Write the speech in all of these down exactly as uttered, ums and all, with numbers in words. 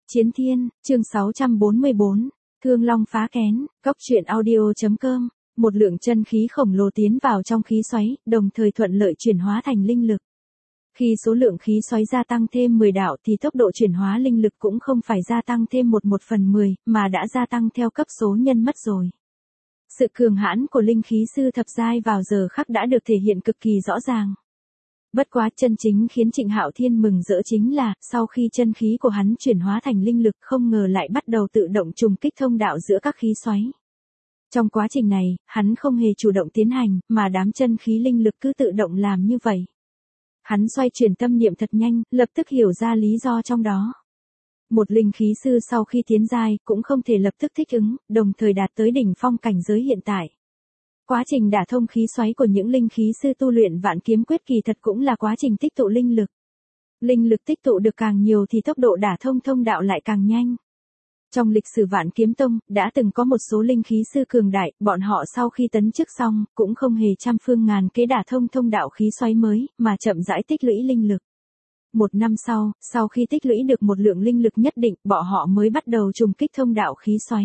Chiến Thiên, chương sáu trăm bốn mươi bốn, Thương Long phá kén, Cốc truyện audio.com, một lượng chân khí khổng lồ tiến vào trong khí xoáy, đồng thời thuận lợi chuyển hóa thành linh lực. Khi số lượng khí xoáy gia tăng thêm mười đạo thì tốc độ chuyển hóa linh lực cũng không phải gia tăng thêm một một phần mười, mà đã gia tăng theo cấp số nhân mất rồi. Sự cường hãn của linh khí sư thập giai vào giờ khắc đã được thể hiện cực kỳ rõ ràng. Bất quá chân chính khiến Trịnh Hạo Thiên mừng rỡ chính là, sau khi chân khí của hắn chuyển hóa thành linh lực không ngờ lại bắt đầu tự động trùng kích thông đạo giữa các khí xoáy. Trong quá trình này, hắn không hề chủ động tiến hành, mà đám chân khí linh lực cứ tự động làm như vậy. Hắn xoay chuyển tâm niệm thật nhanh, lập tức hiểu ra lý do trong đó. Một linh khí sư sau khi tiến giai cũng không thể lập tức thích ứng, đồng thời đạt tới đỉnh phong cảnh giới hiện tại. Quá trình đả thông khí xoáy của những linh khí sư tu luyện Vạn Kiếm Quyết kỳ thật cũng là quá trình tích tụ linh lực. Linh lực tích tụ được càng nhiều thì tốc độ đả thông thông đạo lại càng nhanh. Trong lịch sử Vạn Kiếm Tông, đã từng có một số linh khí sư cường đại, bọn họ sau khi tấn chức xong, cũng không hề trăm phương ngàn kế đả thông thông đạo khí xoáy mới, mà chậm rãi tích lũy linh lực. Một năm sau, sau khi tích lũy được một lượng linh lực nhất định, bọn họ mới bắt đầu trùng kích thông đạo khí xoáy.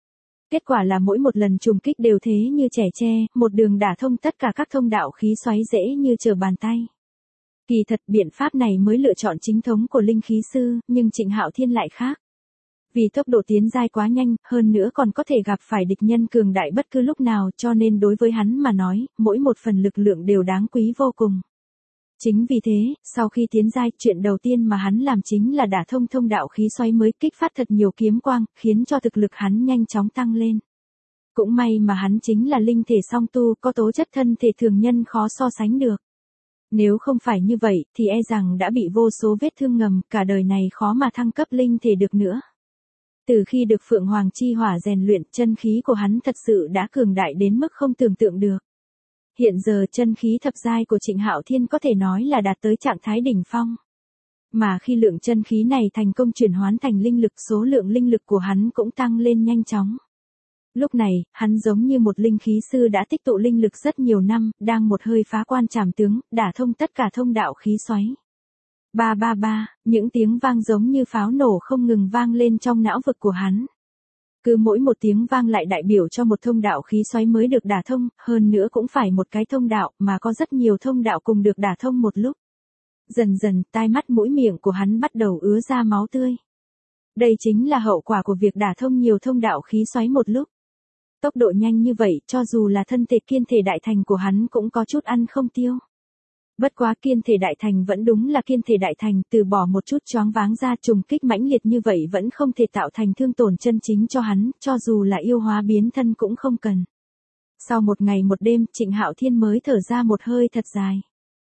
Kết quả là mỗi một lần trùng kích đều thế như trẻ tre, một đường đả thông tất cả các thông đạo khí xoáy dễ như trở bàn tay. Kỳ thật biện pháp này mới lựa chọn chính thống của linh khí sư, nhưng Trịnh Hạo Thiên lại khác. Vì tốc độ tiến giai quá nhanh, hơn nữa còn có thể gặp phải địch nhân cường đại bất cứ lúc nào, cho nên đối với hắn mà nói, mỗi một phần lực lượng đều đáng quý vô cùng. Chính vì thế, sau khi tiến giai, chuyện đầu tiên mà hắn làm chính là đả thông thông đạo khí xoáy mới, kích phát thật nhiều kiếm quang, khiến cho thực lực hắn nhanh chóng tăng lên. Cũng may mà hắn chính là linh thể song tu, có tố chất thân thể thường nhân khó so sánh được. Nếu không phải như vậy, thì e rằng đã bị vô số vết thương ngầm, cả đời này khó mà thăng cấp linh thể được nữa. Từ khi được Phượng Hoàng Chi Hỏa rèn luyện, chân khí của hắn thật sự đã cường đại đến mức không tưởng tượng được. Hiện giờ chân khí thập giai của Trịnh Hạo Thiên có thể nói là đạt tới trạng thái đỉnh phong. Mà khi lượng chân khí này thành công chuyển hóa thành linh lực, số lượng linh lực của hắn cũng tăng lên nhanh chóng. Lúc này, hắn giống như một linh khí sư đã tích tụ linh lực rất nhiều năm, đang một hơi phá quan trảm tướng, đả thông tất cả thông đạo khí xoáy. Ba ba ba, những tiếng vang giống như pháo nổ không ngừng vang lên trong não vực của hắn. Cứ mỗi một tiếng vang lại đại biểu cho một thông đạo khí xoáy mới được đả thông, hơn nữa cũng phải một cái thông đạo, mà có rất nhiều thông đạo cùng được đả thông một lúc. Dần dần, tai mắt mũi miệng của hắn bắt đầu ứa ra máu tươi. Đây chính là hậu quả của việc đả thông nhiều thông đạo khí xoáy một lúc. Tốc độ nhanh như vậy, cho dù là thân thể kiên thể đại thành của hắn cũng có chút ăn không tiêu. Bất quá kiên thể đại thành vẫn đúng là kiên thể đại thành, từ bỏ một chút choáng váng ra, trùng kích mãnh liệt như vậy vẫn không thể tạo thành thương tổn chân chính cho hắn, cho dù là yêu hóa biến thân cũng không cần. Sau một ngày một đêm, Trịnh Hạo Thiên mới thở ra một hơi thật dài.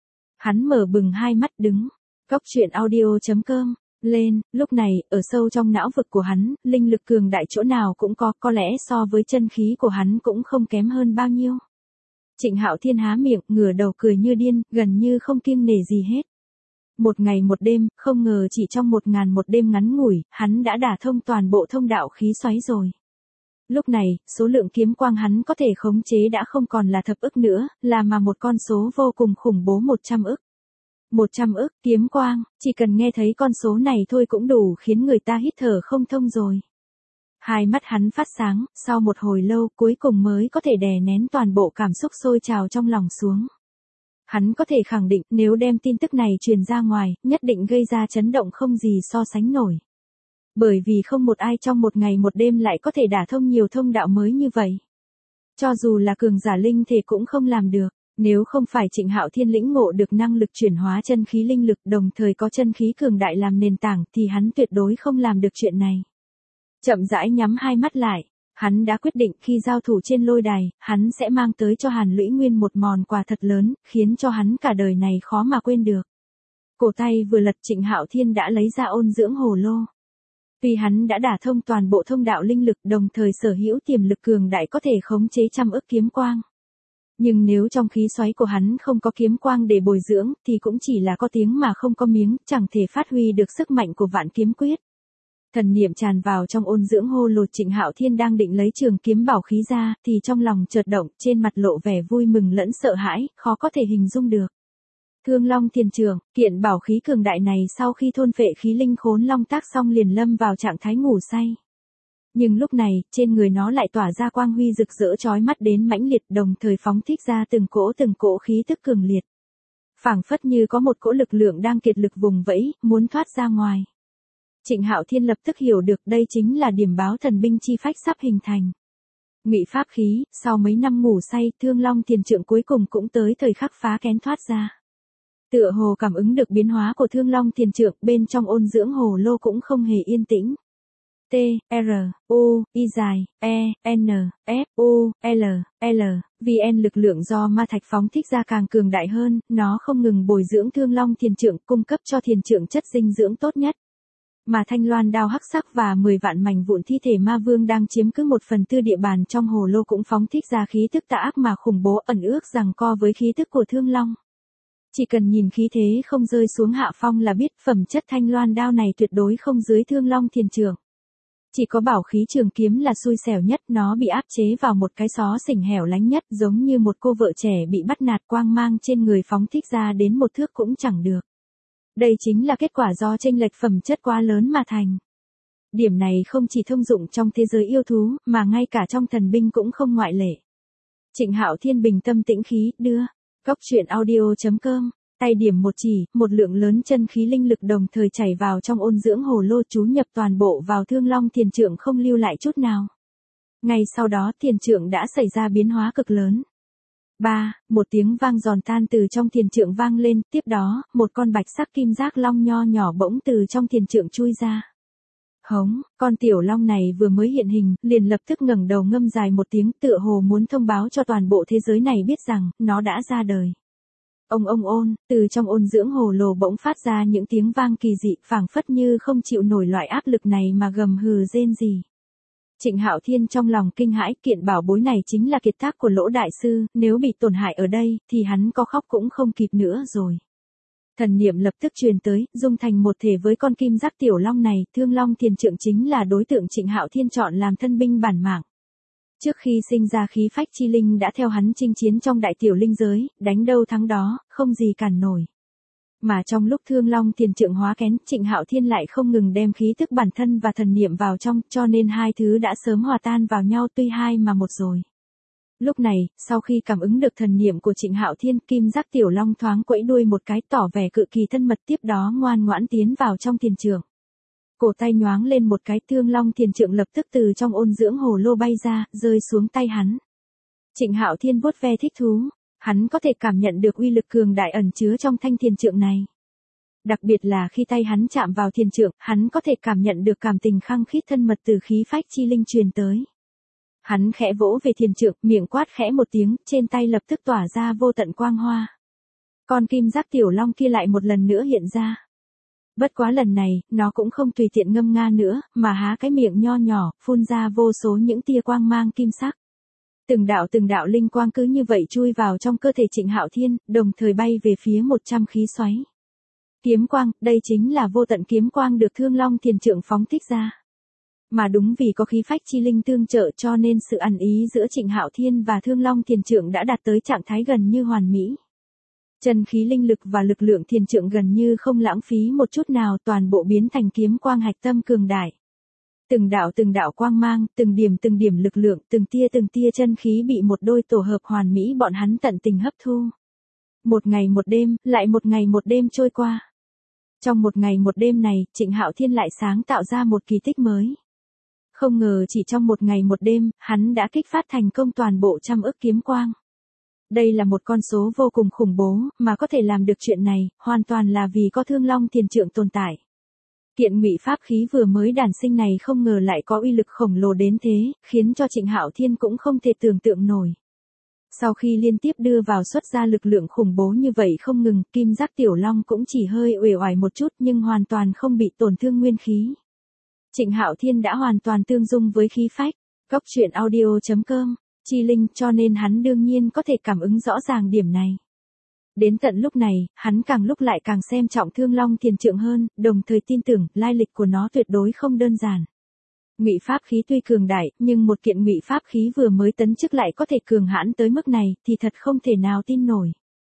Hắn mở bừng hai mắt đứng, Cốc truyện audio.com, lên, lúc này, ở sâu trong não vực của hắn, linh lực cường đại chỗ nào cũng có, có lẽ so với chân khí của hắn cũng không kém hơn bao nhiêu. Trịnh Hạo Thiên há miệng, ngửa đầu cười như điên, gần như không kiêng nể gì hết. Một ngày một đêm, không ngờ chỉ trong một ngàn một đêm ngắn ngủi, hắn đã đả thông toàn bộ thông đạo khí xoáy rồi. Lúc này, số lượng kiếm quang hắn có thể khống chế đã không còn là thập ức nữa, là mà một con số vô cùng khủng bố một trăm ức. Một trăm ức kiếm quang, chỉ cần nghe thấy con số này thôi cũng đủ khiến người ta hít thở không thông rồi. Hai mắt hắn phát sáng, sau một hồi lâu cuối cùng mới có thể đè nén toàn bộ cảm xúc sôi trào trong lòng xuống. Hắn có thể khẳng định nếu đem tin tức này truyền ra ngoài, nhất định gây ra chấn động không gì so sánh nổi. Bởi vì không một ai trong một ngày một đêm lại có thể đả thông nhiều thông đạo mới như vậy. Cho dù là cường giả linh thể cũng không làm được, nếu không phải Trịnh Hạo Thiên lĩnh ngộ được năng lực chuyển hóa chân khí linh lực đồng thời có chân khí cường đại làm nền tảng thì hắn tuyệt đối không làm được chuyện này. Chậm rãi nhắm hai mắt lại, hắn đã quyết định khi giao thủ trên lôi đài, hắn sẽ mang tới cho Hàn Lũy Nguyên một món quà thật lớn, khiến cho hắn cả đời này khó mà quên được. Cổ tay vừa lật, Trịnh Hạo Thiên đã lấy ra ôn dưỡng hồ lô. Vì hắn đã đả thông toàn bộ thông đạo linh lực, đồng thời sở hữu tiềm lực cường đại có thể khống chế trăm ức kiếm quang. Nhưng nếu trong khí xoáy của hắn không có kiếm quang để bồi dưỡng, thì cũng chỉ là có tiếng mà không có miếng, chẳng thể phát huy được sức mạnh của Vạn Kiếm Quyết. Thần niệm tràn vào trong ôn dưỡng hô lô, Trịnh Hạo Thiên đang định lấy trường kiếm bảo khí ra, thì trong lòng chợt động, trên mặt lộ vẻ vui mừng lẫn sợ hãi, khó có thể hình dung được. Thương Long Thiền Trượng, kiện bảo khí cường đại này sau khi thôn phệ khí linh khốn long tác xong liền lâm vào trạng thái ngủ say. Nhưng lúc này, trên người nó lại tỏa ra quang huy rực rỡ chói mắt đến mãnh liệt, đồng thời phóng thích ra từng cỗ từng cỗ khí tức cường liệt. Phảng phất như có một cỗ lực lượng đang kiệt lực vùng vẫy, muốn thoát ra ngoài. Trịnh Hạo Thiên lập tức hiểu được đây chính là điểm báo thần binh chi phách sắp hình thành. Ngụy pháp khí, sau mấy năm ngủ say, Thương Long Thiền Trượng cuối cùng cũng tới thời khắc phá kén thoát ra. Tựa hồ cảm ứng được biến hóa của Thương Long Thiền Trượng, bên trong ôn dưỡng hồ lô cũng không hề yên tĩnh. T, R, U, I dài, E, N, F, U, L, L, vê en lực lượng do ma thạch phóng thích ra càng cường đại hơn, nó không ngừng bồi dưỡng Thương Long Thiền Trượng, cung cấp cho thiền trượng chất dinh dưỡng tốt nhất. Mà thanh loan đao hắc sắc và mười vạn mảnh vụn thi thể ma vương đang chiếm cứ một phần tư địa bàn trong hồ lô cũng phóng thích ra khí tức tà ác mà khủng bố, ẩn ước rằng co với khí tức của Thương Long. Chỉ cần nhìn khí thế không rơi xuống hạ phong là biết phẩm chất thanh loan đao này tuyệt đối không dưới Thương Long Thiền Trượng. Chỉ có bảo khí trường kiếm là xui xẻo nhất, nó bị áp chế vào một cái xó xỉnh hẻo lánh nhất, giống như một cô vợ trẻ bị bắt nạt, quang mang trên người phóng thích ra đến một thước cũng chẳng được. Đây chính là kết quả do chênh lệch phẩm chất quá lớn mà thành. Điểm này không chỉ thông dụng trong thế giới yêu thú, mà ngay cả trong thần binh cũng không ngoại lệ. Trịnh Hạo Thiên bình tâm tĩnh khí, đưa. Cốc truyện audio chấm com, tay điểm một chỉ, một lượng lớn chân khí linh lực đồng thời chảy vào trong ôn dưỡng hồ lô, chú nhập toàn bộ vào Thương Long Thiền Trượng không lưu lại chút nào. Ngay sau đó thiền trượng đã xảy ra biến hóa cực lớn. Ba, một tiếng vang giòn tan từ trong thiền trượng vang lên, tiếp đó, một con bạch sắc kim giác long nho nhỏ bỗng từ trong thiền trượng chui ra. Hống, con tiểu long này vừa mới hiện hình, liền lập tức ngẩng đầu ngâm dài một tiếng, tựa hồ muốn thông báo cho toàn bộ thế giới này biết rằng, nó đã ra đời. Ông ông ôn, từ trong ôn dưỡng hồ lô bỗng phát ra những tiếng vang kỳ dị, phảng phất như không chịu nổi loại áp lực này mà gầm hừ rên rỉ. Trịnh Hạo Thiên trong lòng kinh hãi, kiện bảo bối này chính là kiệt tác của Lỗ đại sư, nếu bị tổn hại ở đây, thì hắn có khóc cũng không kịp nữa rồi. Thần niệm lập tức truyền tới, dung thành một thể với con kim giác tiểu long này, Thương Long Thiền Trượng chính là đối tượng Trịnh Hạo Thiên chọn làm thân binh bản mạng. Trước khi sinh ra khí phách chi linh đã theo hắn chinh chiến trong đại tiểu linh giới, đánh đâu thắng đó, không gì cản nổi. Mà trong lúc Thương Long Thiền Trượng hóa kén, Trịnh Hạo Thiên lại không ngừng đem khí tức bản thân và thần niệm vào trong, cho nên hai thứ đã sớm hòa tan vào nhau, tuy hai mà một rồi. Lúc này, sau khi cảm ứng được thần niệm của Trịnh Hạo Thiên, kim giác tiểu long thoáng quẫy đuôi một cái, tỏ vẻ cự kỳ thân mật, tiếp đó ngoan ngoãn tiến vào trong thiền trượng. Cổ tay nhoáng lên một cái, Thương Long Thiền Trượng lập tức từ trong ôn dưỡng hồ lô bay ra, rơi xuống tay hắn. Trịnh Hạo Thiên vuốt ve thích thú, hắn có thể cảm nhận được uy lực cường đại ẩn chứa trong thanh thiền trượng này. Đặc biệt là khi tay hắn chạm vào thiền trượng, hắn có thể cảm nhận được cảm tình khăng khít thân mật từ khí phách chi linh truyền tới. Hắn khẽ vỗ về thiền trượng, miệng quát khẽ một tiếng, trên tay lập tức tỏa ra vô tận quang hoa. Con kim giác tiểu long kia lại một lần nữa hiện ra. Bất quá lần này, nó cũng không tùy tiện ngâm nga nữa, mà há cái miệng nho nhỏ, phun ra vô số những tia quang mang kim sắc. Từng đạo từng đạo linh quang cứ như vậy chui vào trong cơ thể Trịnh Hạo Thiên, đồng thời bay về phía một trăm khí xoáy. Kiếm quang, đây chính là vô tận kiếm quang được Thương Long Thiền Trượng phóng thích ra. Mà đúng vì có khí phách chi linh tương trợ cho nên sự ẩn ý giữa Trịnh Hạo Thiên và Thương Long Thiền Trượng đã đạt tới trạng thái gần như hoàn mỹ. Chân khí linh lực và lực lượng thiền trượng gần như không lãng phí một chút nào, toàn bộ biến thành kiếm quang hạch tâm cường đại. Từng đạo từng đạo quang mang, từng điểm từng điểm lực lượng, từng tia từng tia chân khí bị một đôi tổ hợp hoàn mỹ bọn hắn tận tình hấp thu. Một ngày một đêm, lại một ngày một đêm trôi qua. Trong một ngày một đêm này, Trịnh Hạo Thiên lại sáng tạo ra một kỳ tích mới. Không ngờ chỉ trong một ngày một đêm, hắn đã kích phát thành công toàn bộ trăm ức kiếm quang. Đây là một con số vô cùng khủng bố, mà có thể làm được chuyện này, hoàn toàn là vì có Thương Long Thiền Trượng tồn tại. Kiện ngụy pháp khí vừa mới đản sinh này không ngờ lại có uy lực khổng lồ đến thế, khiến cho Trịnh Hạo Thiên cũng không thể tưởng tượng nổi. Sau khi liên tiếp đưa vào xuất ra lực lượng khủng bố như vậy không ngừng, kim giác tiểu long cũng chỉ hơi uể oải một chút nhưng hoàn toàn không bị tổn thương nguyên khí. Trịnh Hạo Thiên đã hoàn toàn tương dung với khí phách. Cốc truyện audio chấm com, chi linh, cho nên hắn đương nhiên có thể cảm ứng rõ ràng điểm này. Đến tận lúc này, hắn càng lúc lại càng xem trọng Thương Long Thiền Trượng hơn, đồng thời tin tưởng lai lịch của nó tuyệt đối không đơn giản. Ngụy pháp khí tuy cường đại, nhưng một kiện ngụy pháp khí vừa mới tấn chức lại có thể cường hãn tới mức này, thì thật không thể nào tin nổi.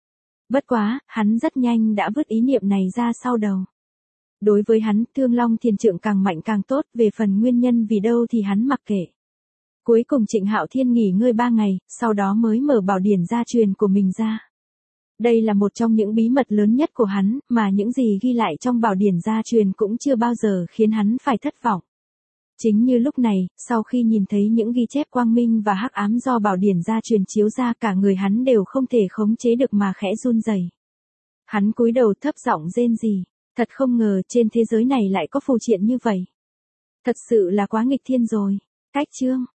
Bất quá, hắn rất nhanh đã vứt ý niệm này ra sau đầu. Đối với hắn, Thương Long Thiền Trượng càng mạnh càng tốt, về phần nguyên nhân vì đâu thì hắn mặc kệ. Cuối cùng Trịnh Hạo Thiên nghỉ ngơi ba ngày, sau đó mới mở bảo điển gia truyền của mình ra. Đây là một trong những bí mật lớn nhất của hắn, mà những gì ghi lại trong bảo điển gia truyền cũng chưa bao giờ khiến hắn phải thất vọng. Chính như lúc này, sau khi nhìn thấy những ghi chép quang minh và hắc ám do bảo điển gia truyền chiếu ra, cả người hắn đều không thể khống chế được mà khẽ run rẩy. Hắn cúi đầu thấp giọng rên rỉ, thật không ngờ trên thế giới này lại có phù triện như vậy. Thật sự là quá nghịch thiên rồi. Cách chương